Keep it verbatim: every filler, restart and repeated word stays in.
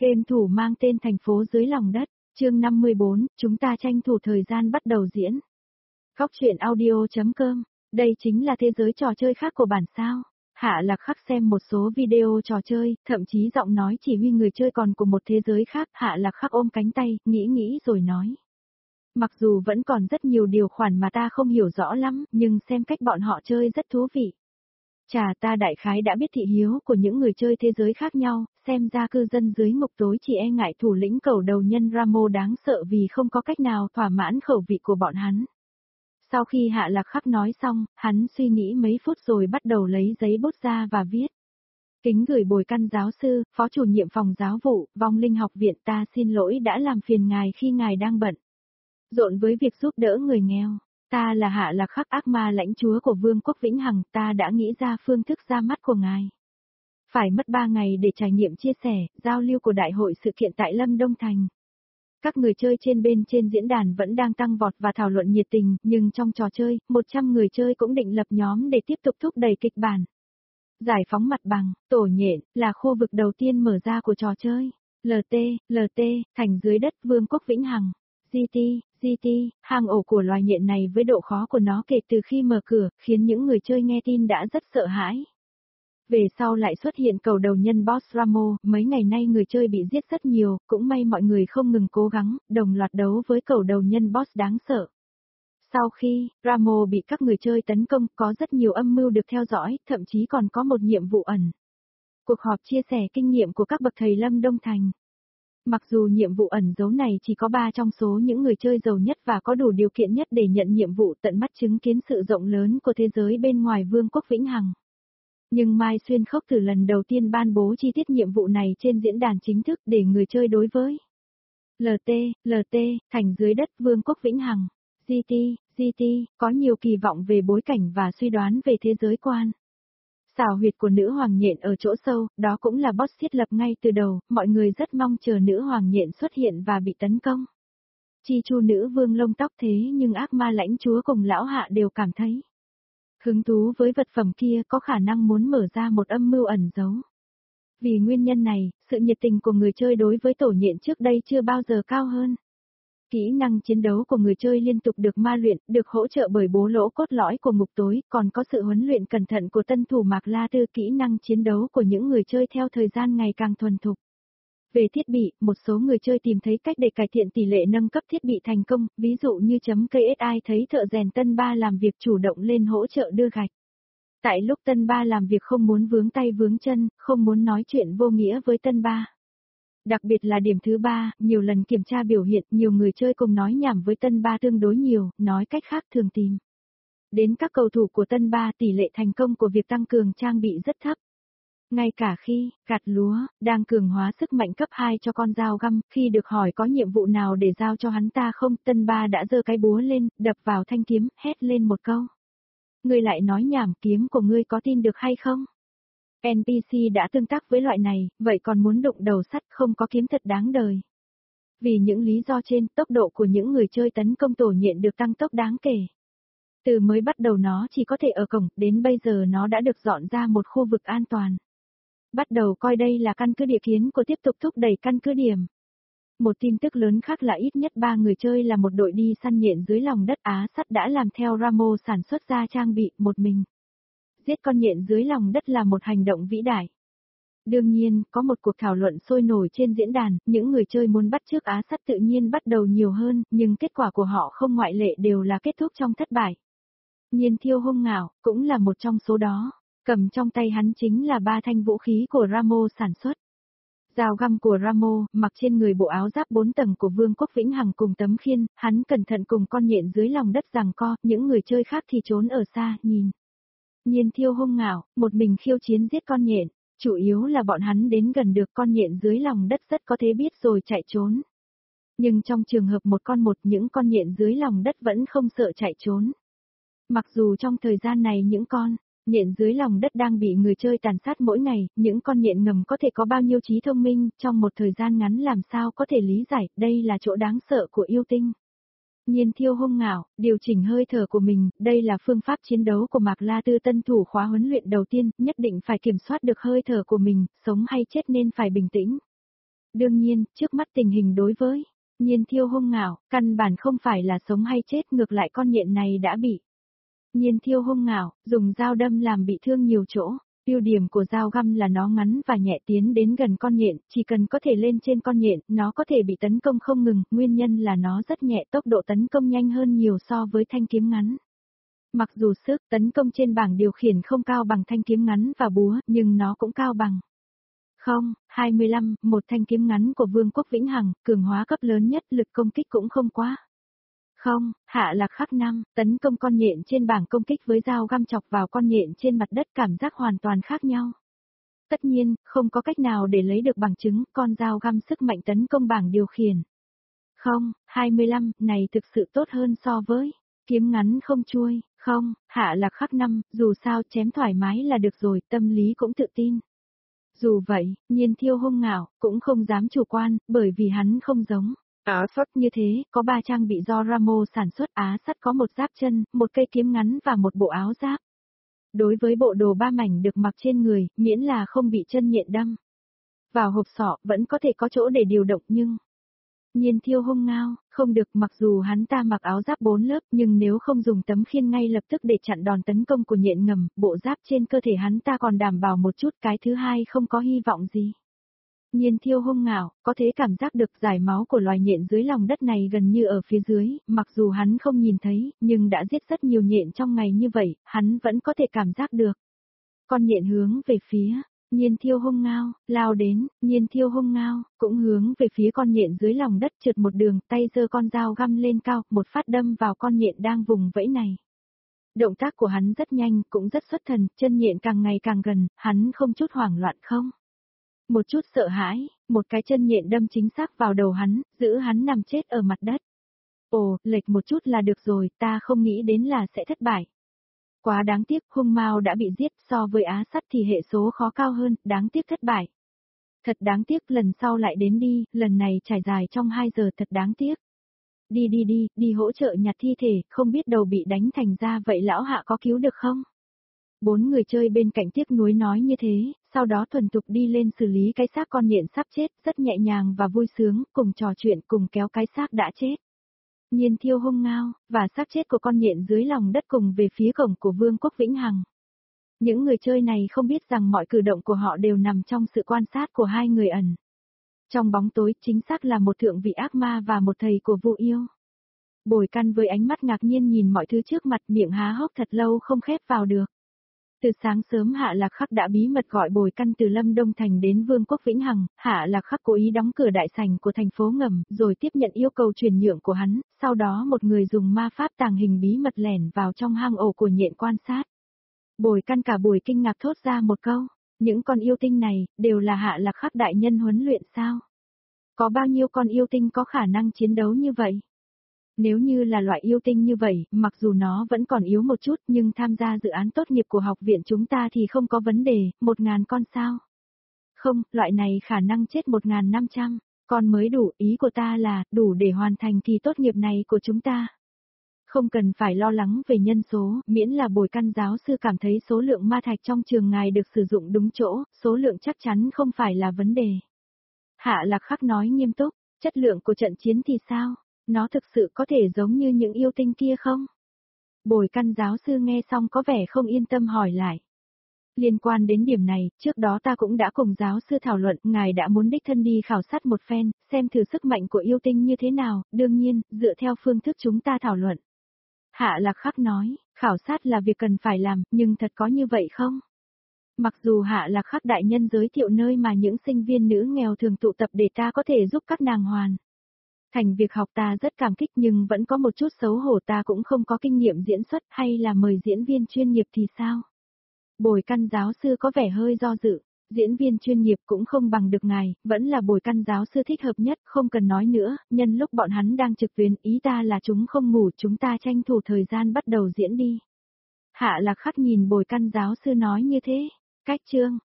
Game thủ mang tên Thành phố dưới lòng đất, chương năm mươi bốn, chúng ta tranh thủ thời gian bắt đầu diễn. Góc truyện audio.com, đây chính là thế giới trò chơi khác của bản sao. Hạ Lạc Khắc xem một số video trò chơi, thậm chí giọng nói chỉ huy người chơi còn của một thế giới khác. Hạ Lạc Khắc ôm cánh tay, nghĩ nghĩ rồi nói. Mặc dù vẫn còn rất nhiều điều khoản mà ta không hiểu rõ lắm, nhưng xem cách bọn họ chơi rất thú vị. Chà, ta đại khái đã biết thị hiếu của những người chơi thế giới khác nhau, xem ra cư dân dưới ngục tối chỉ e ngại thủ lĩnh cẩu đầu nhân Ramo đáng sợ vì không có cách nào thỏa mãn khẩu vị của bọn hắn. Sau khi Hạ Lạc Khắc nói xong, hắn suy nghĩ mấy phút rồi bắt đầu lấy giấy bút ra và viết. Kính gửi Bồi Căn giáo sư, phó chủ nhiệm phòng giáo vụ, Vong Linh học viện, ta xin lỗi đã làm phiền ngài khi ngài đang bận rộn với việc giúp đỡ người nghèo. Ta là Hạ Lạc Khắc, ác ma lãnh chúa của Vương quốc Vĩnh Hằng, ta đã nghĩ ra phương thức ra mắt của ngài. Phải mất ba ngày để trải nghiệm chia sẻ, giao lưu của đại hội sự kiện tại Lâm Đông Thành. Các người chơi trên bên trên diễn đàn vẫn đang tăng vọt và thảo luận nhiệt tình, nhưng trong trò chơi, một trăm người chơi cũng định lập nhóm để tiếp tục thúc đẩy kịch bản. Giải phóng mặt bằng, tổ nhện, là khu vực đầu tiên mở ra của trò chơi. lờ tê, lờ tê, thành dưới đất Vương quốc Vĩnh Hằng. giê tê, giê tê, hang ổ của loài nhện này với độ khó của nó kể từ khi mở cửa, khiến những người chơi nghe tin đã rất sợ hãi. Về sau lại xuất hiện cầu đầu nhân Boss Ramo, mấy ngày nay người chơi bị giết rất nhiều, cũng may mọi người không ngừng cố gắng, đồng loạt đấu với cầu đầu nhân Boss đáng sợ. Sau khi Ramo bị các người chơi tấn công, có rất nhiều âm mưu được theo dõi, thậm chí còn có một nhiệm vụ ẩn. Cuộc họp chia sẻ kinh nghiệm của các bậc thầy Lâm Đông Thành. Mặc dù nhiệm vụ ẩn giấu này chỉ có ba trong số những người chơi giàu nhất và có đủ điều kiện nhất để nhận nhiệm vụ, tận mắt chứng kiến sự rộng lớn của thế giới bên ngoài Vương quốc Vĩnh Hằng. Nhưng Mai Xuyên Khốc từ lần đầu tiên ban bố chi tiết nhiệm vụ này trên diễn đàn chính thức để người chơi đối với. lờ tê, lờ tê, thành dưới đất Vương quốc Vĩnh Hằng. giê tê, giê tê, có nhiều kỳ vọng về bối cảnh và suy đoán về thế giới quan. Xảo huyệt của nữ hoàng nhện ở chỗ sâu, đó cũng là boss thiết lập ngay từ đầu, mọi người rất mong chờ nữ hoàng nhện xuất hiện và bị tấn công. Chi chu nữ vương lông tóc thế nhưng ác ma lãnh chúa cùng lão Hạ đều cảm thấy hứng thú với vật phẩm kia, có khả năng muốn mở ra một âm mưu ẩn giấu. Vì nguyên nhân này, sự nhiệt tình của người chơi đối với tổ nhện trước đây chưa bao giờ cao hơn. Kỹ năng chiến đấu của người chơi liên tục được ma luyện, được hỗ trợ bởi bố lỗ cốt lõi của ngục tối, còn có sự huấn luyện cẩn thận của tân thủ Mạc La Tư. Kỹ năng chiến đấu của những người chơi theo thời gian ngày càng thuần thục. Về thiết bị, một số người chơi tìm thấy cách để cải thiện tỷ lệ nâng cấp thiết bị thành công, ví dụ như chấm ca ét i thấy thợ rèn Tân Ba làm việc chủ động lên hỗ trợ đưa gạch. Tại lúc Tân Ba làm việc không muốn vướng tay vướng chân, không muốn nói chuyện vô nghĩa với Tân Ba. Đặc biệt là điểm thứ ba, nhiều lần kiểm tra biểu hiện, nhiều người chơi cùng nói nhảm với Tân Ba tương đối nhiều, nói cách khác thường tìm. Đến các cầu thủ của Tân Ba, tỷ lệ thành công của việc tăng cường trang bị rất thấp. Ngay cả khi, gặt lúa, đang cường hóa sức mạnh cấp hai cho con dao găm, khi được hỏi có nhiệm vụ nào để giao cho hắn ta không, Tân Ba đã giơ cái búa lên, đập vào thanh kiếm, hét lên một câu. Ngươi lại nói nhảm, kiếm của ngươi có tin được hay không? en pê xê đã tương tác với loại này, vậy còn muốn đụng đầu sắt, không có kiếm thật đáng đời. Vì những lý do trên, tốc độ của những người chơi tấn công tổ nhện được tăng tốc đáng kể. Từ mới bắt đầu nó chỉ có thể ở cổng, đến bây giờ nó đã được dọn ra một khu vực an toàn. Bắt đầu coi đây là căn cứ địa kiến của tiếp tục thúc đẩy căn cứ điểm. Một tin tức lớn khác là ít nhất ba người chơi là một đội đi săn nhện dưới lòng đất. Á Sắt đã làm theo Ramo sản xuất ra trang bị một mình. Giết con nhện dưới lòng đất là một hành động vĩ đại. Đương nhiên, có một cuộc thảo luận sôi nổi trên diễn đàn, những người chơi muốn bắt chước Á Sắt tự nhiên bắt đầu nhiều hơn, nhưng kết quả của họ không ngoại lệ đều là kết thúc trong thất bại. Nhiên Thiêu hung ngạo, cũng là một trong số đó, cầm trong tay hắn chính là ba thanh vũ khí của Ramo sản xuất. Dao găm của Ramo, mặc trên người bộ áo giáp bốn tầng của Vương quốc Vĩnh Hằng cùng tấm khiên, hắn cẩn thận cùng con nhện dưới lòng đất giằng co, những người chơi khác thì trốn ở xa, nhìn. Nhiên Thiêu hung ngạo, một mình khiêu chiến giết con nhện, chủ yếu là bọn hắn đến gần được con nhện dưới lòng đất rất có thể biết rồi chạy trốn. Nhưng trong trường hợp một con một, những con nhện dưới lòng đất vẫn không sợ chạy trốn. Mặc dù trong thời gian này những con nhện dưới lòng đất đang bị người chơi tàn sát mỗi ngày, những con nhện ngầm có thể có bao nhiêu trí thông minh, trong một thời gian ngắn làm sao có thể lý giải, đây là chỗ đáng sợ của yêu tinh. Nhiên Thiêu hung ngạo, điều chỉnh hơi thở của mình, đây là phương pháp chiến đấu của Mạc La Tư tân thủ khóa huấn luyện đầu tiên, nhất định phải kiểm soát được hơi thở của mình, sống hay chết nên phải bình tĩnh. Đương nhiên, trước mắt tình hình đối với Nhiên Thiêu hung ngạo, căn bản không phải là sống hay chết, ngược lại con nhện này đã bị Nhiên Thiêu hung ngạo, dùng dao đâm làm bị thương nhiều chỗ. Ưu điểm của dao găm là nó ngắn và nhẹ, tiến đến gần con nhện, chỉ cần có thể lên trên con nhện, nó có thể bị tấn công không ngừng, nguyên nhân là nó rất nhẹ, tốc độ tấn công nhanh hơn nhiều so với thanh kiếm ngắn. Mặc dù sức tấn công trên bảng điều khiển không cao bằng thanh kiếm ngắn và búa, nhưng nó cũng cao bằng. Không, hai mươi lăm, một thanh kiếm ngắn của Vương quốc Vĩnh Hằng, cường hóa cấp lớn nhất, lực công kích cũng không quá. Không, hạ lạc khắc năm, tấn công con nhện trên bảng công kích với dao găm chọc vào con nhện trên mặt đất, cảm giác hoàn toàn khác nhau. Tất nhiên, không có cách nào để lấy được bằng chứng, con dao găm sức mạnh tấn công bảng điều khiển. Không, hai mươi lăm, này thực sự tốt hơn so với kiếm ngắn không chuôi. Không, hạ lạc khắc năm, dù sao chém thoải mái là được rồi, tâm lý cũng tự tin. Dù vậy, Nhiên Thiêu hung ngạo, cũng không dám chủ quan, bởi vì hắn không giống Á sắt như thế, có ba trang bị do Ramo sản xuất. Á sắt có một giáp chân, một cây kiếm ngắn và một bộ áo giáp. Đối với bộ đồ ba mảnh được mặc trên người, miễn là không bị chân nhện đâm vào hộp sọ, vẫn có thể có chỗ để điều động, nhưng Nhiên Thiêu hung ngao, không được, mặc dù hắn ta mặc áo giáp bốn lớp, nhưng nếu không dùng tấm khiên ngay lập tức để chặn đòn tấn công của nhện ngầm, bộ giáp trên cơ thể hắn ta còn đảm bảo một chút, cái thứ hai không có hy vọng gì. Nhiên Thiêu hung ngạo, có thể cảm giác được giải máu của loài nhện dưới lòng đất này gần như ở phía dưới, mặc dù hắn không nhìn thấy, nhưng đã giết rất nhiều nhện trong ngày như vậy, hắn vẫn có thể cảm giác được. Con nhện hướng về phía Nhiên Thiêu hung ngao, lao đến, Nhiên Thiêu hung ngao, cũng hướng về phía con nhện dưới lòng đất, trượt một đường, tay giơ con dao găm lên cao, một phát đâm vào con nhện đang vùng vẫy này. Động tác của hắn rất nhanh, cũng rất xuất thần, chân nhện càng ngày càng gần, hắn không chút hoảng loạn không. Một chút sợ hãi, một cái chân nhện đâm chính xác vào đầu hắn, giữ hắn nằm chết ở mặt đất. Ồ, lệch một chút là được rồi, ta không nghĩ đến là sẽ thất bại. Quá đáng tiếc, hung mao đã bị giết, so với Á sắt thì hệ số khó cao hơn, đáng tiếc thất bại. Thật đáng tiếc, lần sau lại đến đi, lần này trải dài trong hai giờ, thật đáng tiếc. Đi đi đi, đi hỗ trợ nhặt thi thể, không biết đầu bị đánh thành ra vậy lão hạ có cứu được không? Bốn người chơi bên cạnh tiếc nuối nói như thế, sau đó thuần thục đi lên xử lý cái xác con nhện sắp chết, rất nhẹ nhàng và vui sướng, cùng trò chuyện, cùng kéo cái xác đã chết. Nhiên Thiêu hung ngao, và xác chết của con nhện dưới lòng đất cùng về phía cổng của Vương quốc Vĩnh Hằng. Những người chơi này không biết rằng mọi cử động của họ đều nằm trong sự quan sát của hai người ẩn. Trong bóng tối, chính xác là một thượng vị ác ma và một thầy của Vu yêu. Bồi Căn với ánh mắt ngạc nhiên nhìn mọi thứ trước mặt, miệng há hốc thật lâu không khép vào được. Từ sáng sớm Hạ Lạc Khắc đã bí mật gọi Bồi Căn từ Lâm Đông Thành đến Vương quốc Vĩnh Hằng, Hạ Lạc Khắc cố ý đóng cửa đại sảnh của thành phố ngầm, rồi tiếp nhận yêu cầu chuyển nhượng của hắn, sau đó một người dùng ma pháp tàng hình bí mật lẻn vào trong hang ổ của nhện quan sát. Bồi Căn cả buổi kinh ngạc thốt ra một câu, những con yêu tinh này, đều là Hạ Lạc Khắc đại nhân huấn luyện sao? Có bao nhiêu con yêu tinh có khả năng chiến đấu như vậy? Nếu như là loại yêu tinh như vậy, mặc dù nó vẫn còn yếu một chút nhưng tham gia dự án tốt nghiệp của học viện chúng ta thì không có vấn đề, một ngàn con sao? Không, loại này khả năng chết một ngàn năm trăm con mới đủ, ý của ta là, đủ để hoàn thành kỳ tốt nghiệp này của chúng ta. Không cần phải lo lắng về nhân số, miễn là Bồi Căn giáo sư cảm thấy số lượng ma thạch trong trường ngài được sử dụng đúng chỗ, số lượng chắc chắn không phải là vấn đề. Hạ Lạc Khắc nói nghiêm túc, chất lượng của trận chiến thì sao? Nó thực sự có thể giống như những yêu tinh kia không? Bồi Căn giáo sư nghe xong có vẻ không yên tâm hỏi lại. Liên quan đến điểm này, trước đó ta cũng đã cùng giáo sư thảo luận, ngài đã muốn đích thân đi khảo sát một phen, xem thử sức mạnh của yêu tinh như thế nào, đương nhiên, dựa theo phương thức chúng ta thảo luận. Hạ Lạc Khắc nói, khảo sát là việc cần phải làm, nhưng thật có như vậy không? Mặc dù Hạ Lạc Khắc đại nhân giới thiệu nơi mà những sinh viên nữ nghèo thường tụ tập để ta có thể giúp các nàng hoàn thành việc học, ta rất cảm kích, nhưng vẫn có một chút xấu hổ, ta cũng không có kinh nghiệm diễn xuất, hay là mời diễn viên chuyên nghiệp thì sao? Bồi Căn giáo sư có vẻ hơi do dự, diễn viên chuyên nghiệp cũng không bằng được ngài, vẫn là Bồi Căn giáo sư thích hợp nhất, không cần nói nữa, nhân lúc bọn hắn đang trực tuyến, ý ta là chúng không ngủ, chúng ta tranh thủ thời gian bắt đầu diễn đi. Hạ Lạc Khắc nhìn Bồi Căn giáo sư nói như thế, cách chương,